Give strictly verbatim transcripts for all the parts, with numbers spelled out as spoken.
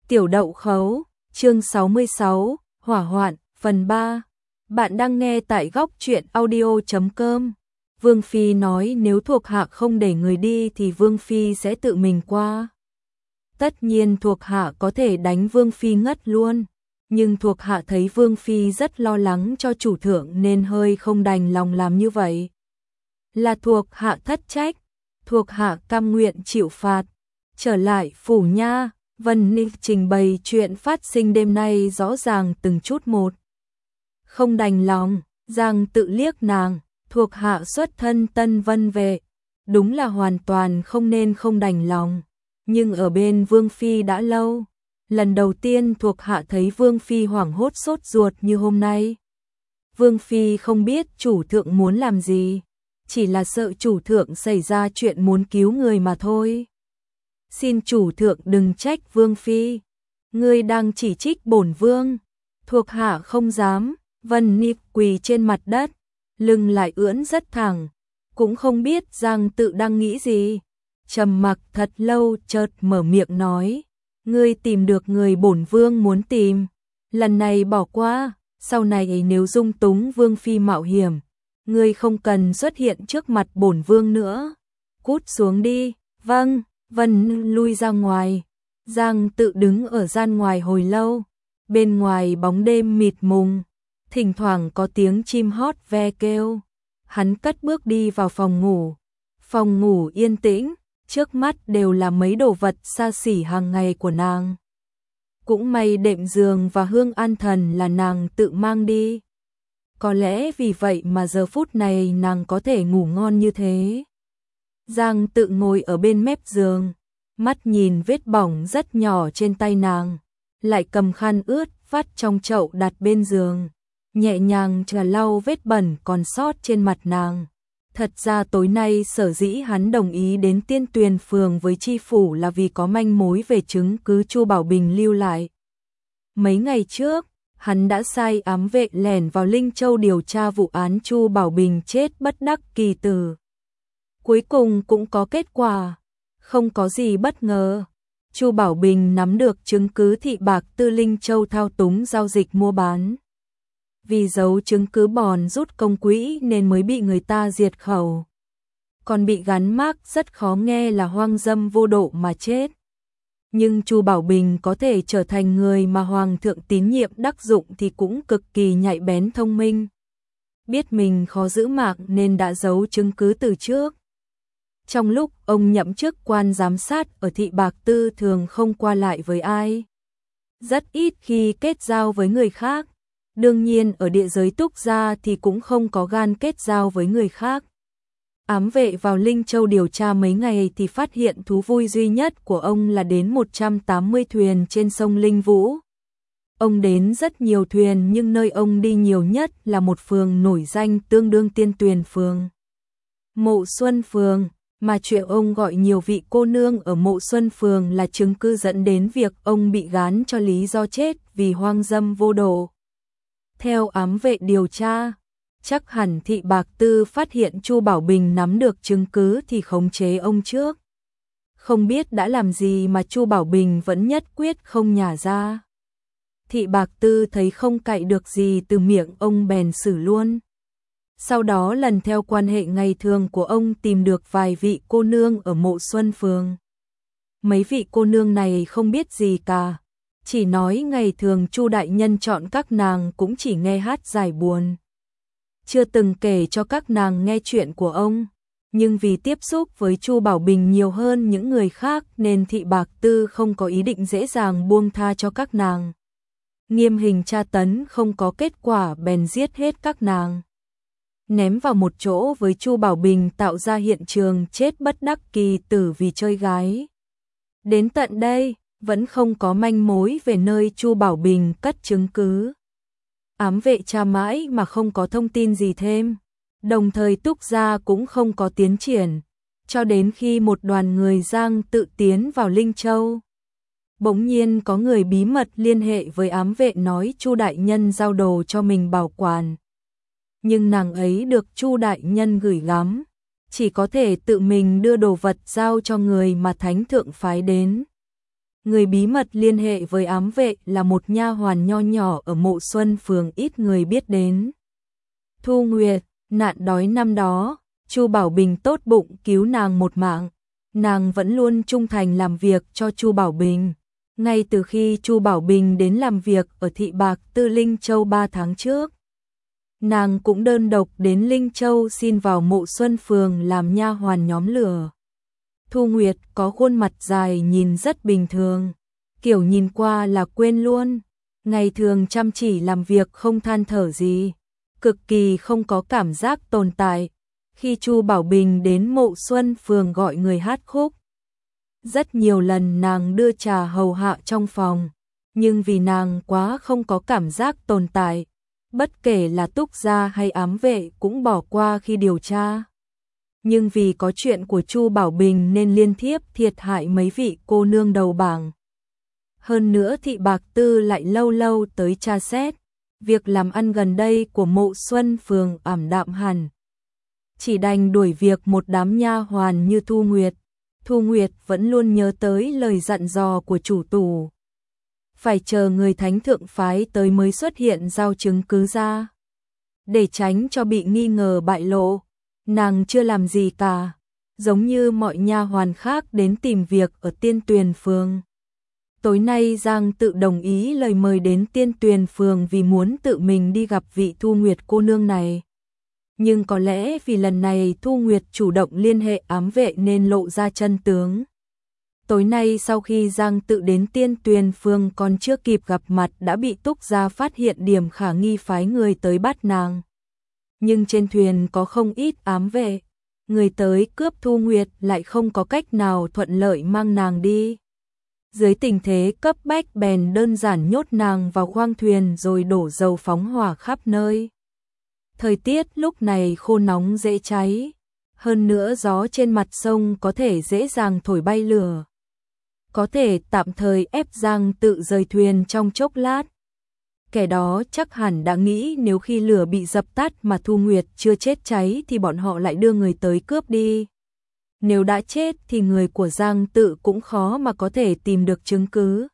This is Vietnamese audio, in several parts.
Tiểu đậu khấu, chương sáu mươi sáu, hỏa hoạn, phần ba. Bạn đang nghe tại góc truyện audio chấm com. Vương Phi nói nếu thuộc hạ không để người đi thì Vương Phi sẽ tự mình qua. Tất nhiên thuộc hạ có thể đánh Vương Phi ngất luôn, nhưng thuộc hạ thấy Vương Phi rất lo lắng cho chủ thượng nên hơi không đành lòng làm như vậy. Là thuộc hạ thất trách, thuộc hạ cam nguyện chịu phạt. Trở lại phủ nha, Vân Ninh trình bày chuyện phát sinh đêm nay rõ ràng từng chút một. Không đành lòng, Giang tự liếc nàng, thuộc hạ xuất thân Tân Vân vệ, đúng là hoàn toàn không nên không đành lòng, nhưng ở bên Vương Phi đã lâu, lần đầu tiên thuộc hạ thấy Vương Phi hoảng hốt sốt ruột như hôm nay. Vương Phi không biết chủ thượng muốn làm gì, chỉ là sợ chủ thượng xảy ra chuyện muốn cứu người mà thôi. Xin chủ thượng đừng trách Vương Phi, ngươi đang chỉ trích bổn vương. Thuộc hạ không dám. Vân Nịp quỳ trên mặt đất, lưng lại ưỡn rất thẳng, cũng không biết Giang tự đang nghĩ gì. Trầm mặc thật lâu chợt mở miệng nói, ngươi tìm được người bổn vương muốn tìm, lần này bỏ qua, sau này nếu dung túng Vương Phi mạo hiểm, ngươi không cần xuất hiện trước mặt bổn vương nữa. Cút xuống đi. Vâng. Vân lui ra ngoài. Giang tự đứng ở gian ngoài hồi lâu, bên ngoài bóng đêm mịt mùng, thỉnh thoảng có tiếng chim hót ve kêu. Hắn cất bước đi vào phòng ngủ. Phòng ngủ yên tĩnh, trước mắt đều là mấy đồ vật xa xỉ hàng ngày của nàng. Cũng may đệm giường và hương an thần là nàng tự mang đi. Có lẽ vì vậy mà giờ phút này nàng có thể ngủ ngon như thế. Giang tự ngồi ở bên mép giường, mắt nhìn vết bỏng rất nhỏ trên tay nàng, lại cầm khăn ướt vắt trong chậu đặt bên giường, nhẹ nhàng trà lau vết bẩn còn sót trên mặt nàng. Thật ra tối nay sở dĩ hắn đồng ý đến Tiên Tuyền phường với tri phủ là vì có manh mối về chứng cứ Chu Bảo Bình lưu lại. Mấy ngày trước, hắn đã sai ám vệ lẻn vào Linh Châu điều tra vụ án Chu Bảo Bình chết bất đắc kỳ tử. Cuối cùng cũng có kết quả, không có gì bất ngờ. Chu Bảo Bình nắm được chứng cứ thị bạc tư Linh Châu thao túng giao dịch mua bán. Vì giấu chứng cứ bòn rút công quỹ nên mới bị người ta diệt khẩu. Còn bị gắn mác rất khó nghe là hoang dâm vô độ mà chết. Nhưng Chu Bảo Bình có thể trở thành người mà Hoàng thượng tín nhiệm đắc dụng thì cũng cực kỳ nhạy bén thông minh. Biết mình khó giữ mạng nên đã giấu chứng cứ từ trước. Trong lúc ông nhậm chức quan giám sát ở thị bạc tư thường không qua lại với ai, rất ít khi kết giao với người khác. Đương nhiên ở địa giới Túc gia thì cũng không có gan kết giao với người khác. Ám vệ vào Linh Châu điều tra mấy ngày thì phát hiện thú vui duy nhất của ông là đến một trăm tám mươi thuyền trên sông Linh Vũ. Ông đến rất nhiều thuyền nhưng nơi ông đi nhiều nhất là một phường nổi danh tương đương Tiên Tuyền phường, Mộ Xuân phường. Mà chuyện ông gọi nhiều vị cô nương ở Mộ Xuân phường là chứng cứ dẫn đến việc ông bị gán cho lý do chết vì hoang dâm vô độ. Theo ám vệ điều tra, chắc hẳn thị bạc tư phát hiện Chu Bảo Bình nắm được chứng cứ thì khống chế ông trước. Không biết đã làm gì mà Chu Bảo Bình vẫn nhất quyết không nhả ra. Thị bạc tư thấy không cậy được gì từ miệng ông bèn xử luôn. Sau đó lần theo quan hệ ngày thường của ông tìm được vài vị cô nương ở Mộ Xuân phường. Mấy vị cô nương này không biết gì cả, chỉ nói ngày thường Chu đại nhân chọn các nàng cũng chỉ nghe hát giải buồn, chưa từng kể cho các nàng nghe chuyện của ông. Nhưng vì tiếp xúc với Chu Bảo Bình nhiều hơn những người khác nên thị bạc tư không có ý định dễ dàng buông tha cho các nàng. Nghiêm hình tra tấn không có kết quả bèn giết hết các nàng, ném vào một chỗ với Chu Bảo Bình tạo ra hiện trường chết bất đắc kỳ tử vì chơi gái. Đến tận đây, vẫn không có manh mối về nơi Chu Bảo Bình cất chứng cứ. Ám vệ tra mãi mà không có thông tin gì thêm, đồng thời Túc gia cũng không có tiến triển, cho đến khi một đoàn người Giang tự tiến vào Linh Châu. Bỗng nhiên có người bí mật liên hệ với ám vệ nói Chu đại nhân giao đồ cho mình bảo quản. Nhưng nàng ấy được Chu đại nhân gửi gắm, chỉ có thể tự mình đưa đồ vật giao cho người mà thánh thượng phái đến. Người bí mật liên hệ với ám vệ là một nha hoàn nho nhỏ ở Mộ Xuân phường ít người biết đến. Thu Nguyệt, nạn đói năm đó, Chu Bảo Bình tốt bụng cứu nàng một mạng, nàng vẫn luôn trung thành làm việc cho Chu Bảo Bình. Ngay từ khi Chu Bảo Bình đến làm việc ở thị Bạc Tư Linh Châu ba tháng trước, nàng cũng đơn độc đến Linh Châu xin vào Mộ Xuân phường làm nha hoàn nhóm lửa. Thu Nguyệt có khuôn mặt dài nhìn rất bình thường, kiểu nhìn qua là quên luôn, ngày thường chăm chỉ làm việc không than thở gì, cực kỳ không có cảm giác tồn tại. Khi Chu Bảo Bình đến Mộ Xuân phường gọi người hát khúc, rất nhiều lần nàng đưa trà hầu hạ trong phòng, nhưng vì nàng quá không có cảm giác tồn tại, bất kể là túc gia hay ám vệ cũng bỏ qua khi điều tra. Nhưng vì có chuyện của Chu Bảo Bình nên liên tiếp thiệt hại mấy vị cô nương đầu bảng. Hơn nữa thị Bạc Tư lại lâu lâu tới tra xét, việc làm ăn gần đây của Mộ Xuân phường ảm đạm hẳn. Chỉ đành đuổi việc một đám nha hoàn như Thu Nguyệt. Thu Nguyệt vẫn luôn nhớ tới lời dặn dò của chủ tù. Phải chờ người thánh thượng phái tới mới xuất hiện giao chứng cứ ra. Để tránh cho bị nghi ngờ bại lộ, nàng chưa làm gì cả, giống như mọi nha hoàn khác đến tìm việc ở Tiên Tuyền phường. Tối nay Giang Tự đồng ý lời mời đến Tiên Tuyền phường vì muốn tự mình đi gặp vị Thu Nguyệt cô nương này. Nhưng có lẽ vì lần này Thu Nguyệt chủ động liên hệ ám vệ nên lộ ra chân tướng. Tối nay sau khi Giang Tự đến Tiên Tuyền phường còn chưa kịp gặp mặt đã bị Túc gia phát hiện điểm khả nghi phái người tới bắt nàng. Nhưng trên thuyền có không ít ám vệ, người tới cướp Thu Nguyệt lại không có cách nào thuận lợi mang nàng đi. Dưới tình thế cấp bách bèn đơn giản nhốt nàng vào khoang thuyền rồi đổ dầu phóng hỏa khắp nơi. Thời tiết lúc này khô nóng dễ cháy, hơn nữa gió trên mặt sông có thể dễ dàng thổi bay lửa. Có thể tạm thời ép Giang Tự rời thuyền trong chốc lát. Kẻ đó chắc hẳn đã nghĩ nếu khi lửa bị dập tắt mà Thu Nguyệt chưa chết cháy thì bọn họ lại đưa người tới cướp đi. Nếu đã chết thì người của Giang Tự cũng khó mà có thể tìm được chứng cứ.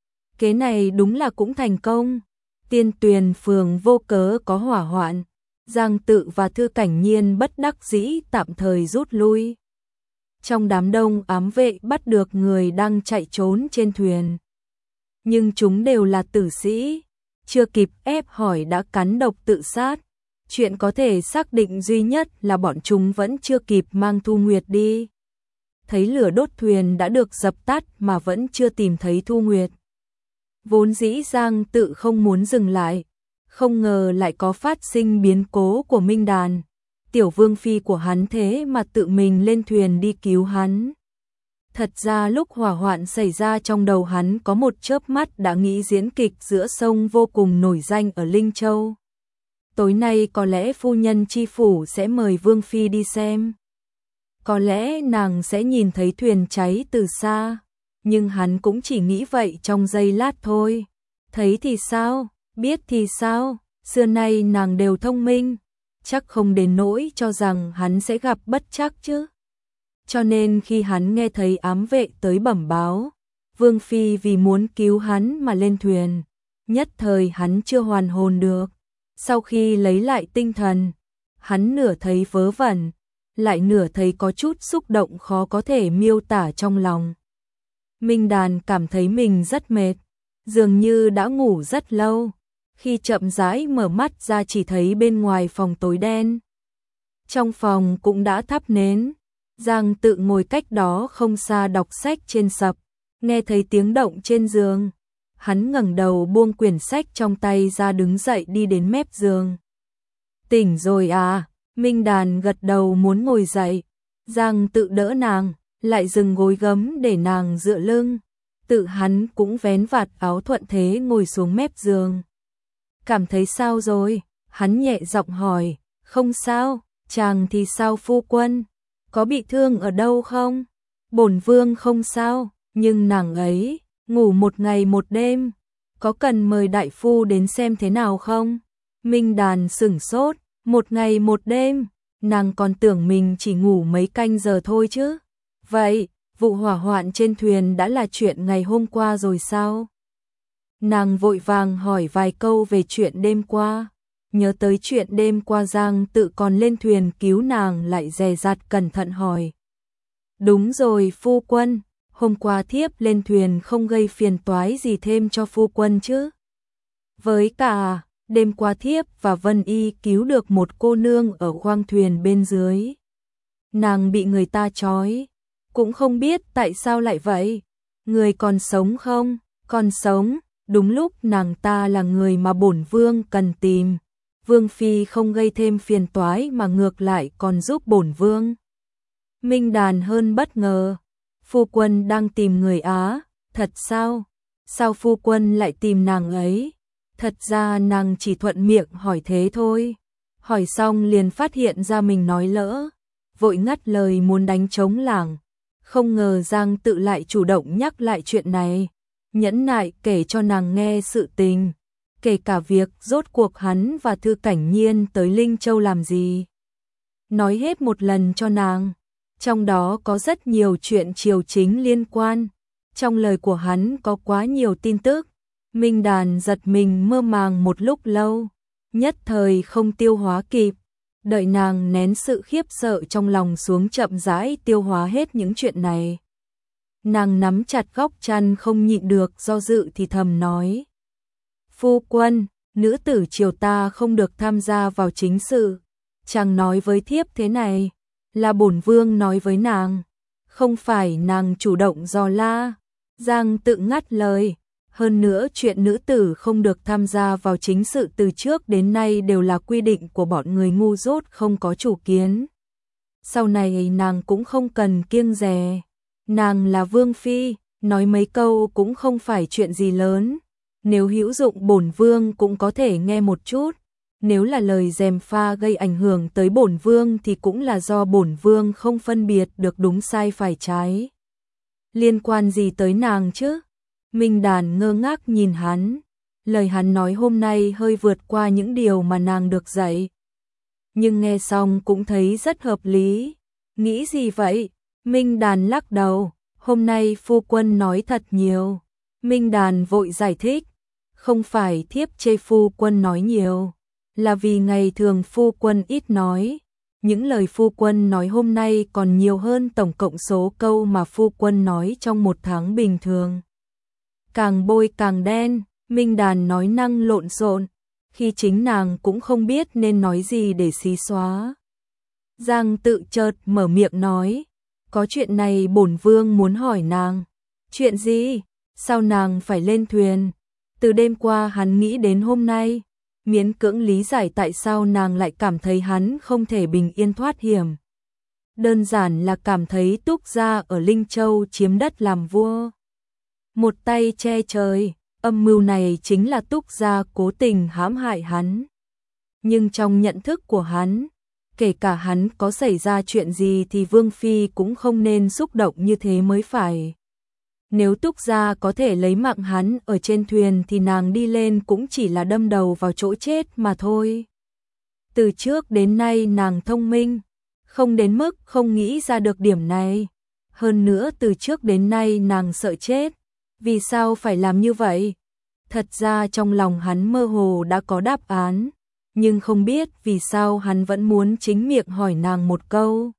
Kế này đúng là cũng thành công. Tiên Tuyền phường vô cớ có hỏa hoạn. Giang Tự và Thư Cảnh Nhiên bất đắc dĩ tạm thời rút lui. Trong đám đông ám vệ bắt được người đang chạy trốn trên thuyền. Nhưng chúng đều là tử sĩ, chưa kịp ép hỏi đã cắn độc tự sát. Chuyện có thể xác định duy nhất là bọn chúng vẫn chưa kịp mang Thu Nguyệt đi. Thấy lửa đốt thuyền đã được dập tắt mà vẫn chưa tìm thấy Thu Nguyệt. Vốn dĩ Giang Tự không muốn dừng lại, không ngờ lại có phát sinh biến cố của Minh Đàn. Tiểu vương phi của hắn thế mà tự mình lên thuyền đi cứu hắn. Thật ra lúc hỏa hoạn xảy ra trong đầu hắn có một chớp mắt đã nghĩ diễn kịch giữa sông vô cùng nổi danh ở Linh Châu. Tối nay có lẽ phu nhân chi phủ sẽ mời vương phi đi xem. Có lẽ nàng sẽ nhìn thấy thuyền cháy từ xa, nhưng hắn cũng chỉ nghĩ vậy trong giây lát thôi. Thấy thì sao, biết thì sao, xưa nay nàng đều thông minh, chắc không đến nỗi cho rằng hắn sẽ gặp bất trắc chứ. Cho nên khi hắn nghe thấy ám vệ tới bẩm báo, vương phi vì muốn cứu hắn mà lên thuyền, nhất thời hắn chưa hoàn hồn được. Sau khi lấy lại tinh thần, hắn nửa thấy vớ vẩn, lại nửa thấy có chút xúc động khó có thể miêu tả trong lòng. Minh Đàn cảm thấy mình rất mệt, dường như đã ngủ rất lâu. Khi chậm rãi mở mắt ra chỉ thấy bên ngoài phòng tối đen. Trong phòng cũng đã thắp nến. Giang Tự ngồi cách đó không xa đọc sách trên sập, nghe thấy tiếng động trên giường. Hắn ngẩng đầu buông quyển sách trong tay ra đứng dậy đi đến mép giường. Tỉnh rồi à? Minh Đàn gật đầu muốn ngồi dậy. Giang Tự đỡ nàng, lại dừng gối gấm để nàng dựa lưng. Tự hắn cũng vén vạt áo thuận thế ngồi xuống mép giường. Cảm thấy sao rồi? Hắn nhẹ giọng hỏi. Không sao, chàng thì sao phu quân? Có bị thương ở đâu không? Bổn vương không sao, nhưng nàng ấy ngủ một ngày một đêm, có cần mời đại phu đến xem thế nào không? Minh Đàn sửng sốt, một ngày một đêm, nàng còn tưởng mình chỉ ngủ mấy canh giờ thôi chứ. Vậy, vụ hỏa hoạn trên thuyền đã là chuyện ngày hôm qua rồi sao? Nàng vội vàng hỏi vài câu về chuyện đêm qua, nhớ tới chuyện đêm qua Giang Tự còn lên thuyền cứu nàng lại dè dặt cẩn thận hỏi. Đúng rồi phu quân, hôm qua thiếp lên thuyền không gây phiền toái gì thêm cho phu quân chứ? Với cả, đêm qua thiếp và Vân Y cứu được một cô nương ở khoang thuyền bên dưới. Nàng bị người ta trói, cũng không biết tại sao lại vậy. Người còn sống không? Còn sống, đúng lúc nàng ta là người mà bổn vương cần tìm. Vương phi không gây thêm phiền toái mà ngược lại còn giúp bổn vương. Minh Đàn hơn bất ngờ. Phu quân đang tìm người Á, thật sao? Sao phu quân lại tìm nàng ấy? Thật ra nàng chỉ thuận miệng hỏi thế thôi. Hỏi xong liền phát hiện ra mình nói lỡ, vội ngắt lời muốn đánh trống lảng. Không ngờ Giang Tự lại chủ động nhắc lại chuyện này, nhẫn nại kể cho nàng nghe sự tình, kể cả việc rốt cuộc hắn và Thư Cảnh Nhiên tới Linh Châu làm gì. Nói hết một lần cho nàng, trong đó có rất nhiều chuyện triều chính liên quan, trong lời của hắn có quá nhiều tin tức. Minh Đàn giật mình mơ màng một lúc lâu, nhất thời không tiêu hóa kịp, đợi nàng nén sự khiếp sợ trong lòng xuống chậm rãi tiêu hóa hết những chuyện này. Nàng nắm chặt góc chăn không nhịn được do dự thì thầm nói. Phu quân, nữ tử triều ta không được tham gia vào chính sự, chàng nói với thiếp thế này, là bổn vương nói với nàng, không phải nàng chủ động dò la. Giang Tự ngắt lời. Hơn nữa chuyện nữ tử không được tham gia vào chính sự từ trước đến nay đều là quy định của bọn người ngu dốt không có chủ kiến. Sau này nàng cũng không cần kiêng dè. Nàng là vương phi, nói mấy câu cũng không phải chuyện gì lớn. Nếu hữu dụng bổn vương cũng có thể nghe một chút. Nếu là lời gièm pha gây ảnh hưởng tới bổn vương thì cũng là do bổn vương không phân biệt được đúng sai phải trái. Liên quan gì tới nàng chứ? Minh Đàn ngơ ngác nhìn hắn, lời hắn nói hôm nay hơi vượt qua những điều mà nàng được dạy. Nhưng nghe xong cũng thấy rất hợp lý. Nghĩ gì vậy? Minh Đàn lắc đầu, hôm nay phu quân nói thật nhiều. Minh Đàn vội giải thích, không phải thiếp chê phu quân nói nhiều, là vì ngày thường phu quân ít nói. Những lời phu quân nói hôm nay còn nhiều hơn tổng cộng số câu mà phu quân nói trong một tháng bình thường. Càng bôi càng đen, Minh Đàn nói năng lộn xộn, khi chính nàng cũng không biết nên nói gì để xí xóa. Giang Tự chợt mở miệng nói, có chuyện này bổn vương muốn hỏi nàng. Chuyện gì? Sao nàng phải lên thuyền? Từ đêm qua hắn nghĩ đến hôm nay, miễn cưỡng lý giải tại sao nàng lại cảm thấy hắn không thể bình yên thoát hiểm. Đơn giản là cảm thấy Túc gia ở Linh Châu chiếm đất làm vua. Một tay che trời, âm mưu này chính là Túc gia cố tình hãm hại hắn. Nhưng trong nhận thức của hắn, kể cả hắn có xảy ra chuyện gì thì Vương Phi cũng không nên xúc động như thế mới phải. Nếu Túc gia có thể lấy mạng hắn ở trên thuyền thì nàng đi lên cũng chỉ là đâm đầu vào chỗ chết mà thôi. Từ trước đến nay nàng thông minh, không đến mức không nghĩ ra được điểm này. Hơn nữa từ trước đến nay nàng sợ chết. Vì sao phải làm như vậy? Thật ra trong lòng hắn mơ hồ đã có đáp án, nhưng không biết vì sao hắn vẫn muốn chính miệng hỏi nàng một câu.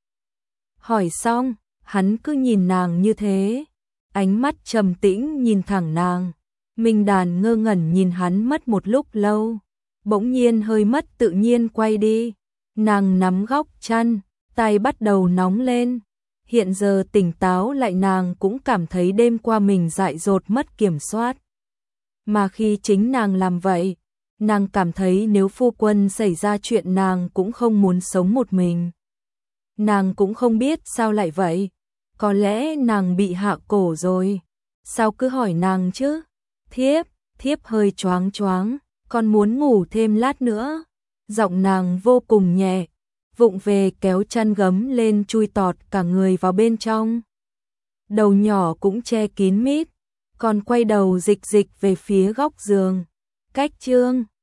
Hỏi xong, hắn cứ nhìn nàng như thế, ánh mắt trầm tĩnh nhìn thẳng nàng. Minh Đàn ngơ ngẩn nhìn hắn mất một lúc lâu, bỗng nhiên hơi mất tự nhiên quay đi. Nàng nắm góc chăn, tay bắt đầu nóng lên. Hiện giờ tỉnh táo lại nàng cũng cảm thấy đêm qua mình dại dột mất kiểm soát. Mà khi chính nàng làm vậy, nàng cảm thấy nếu phu quân xảy ra chuyện nàng cũng không muốn sống một mình. Nàng cũng không biết sao lại vậy, có lẽ nàng bị hạ cổ rồi. Sao cứ hỏi nàng chứ? Thiếp, thiếp hơi choáng choáng, còn muốn ngủ thêm lát nữa. Giọng nàng vô cùng nhẹ, vụng về kéo chăn gấm lên chui tọt cả người vào bên trong. Đầu nhỏ cũng che kín mít, còn quay đầu dịch dịch về phía góc giường. Cách chương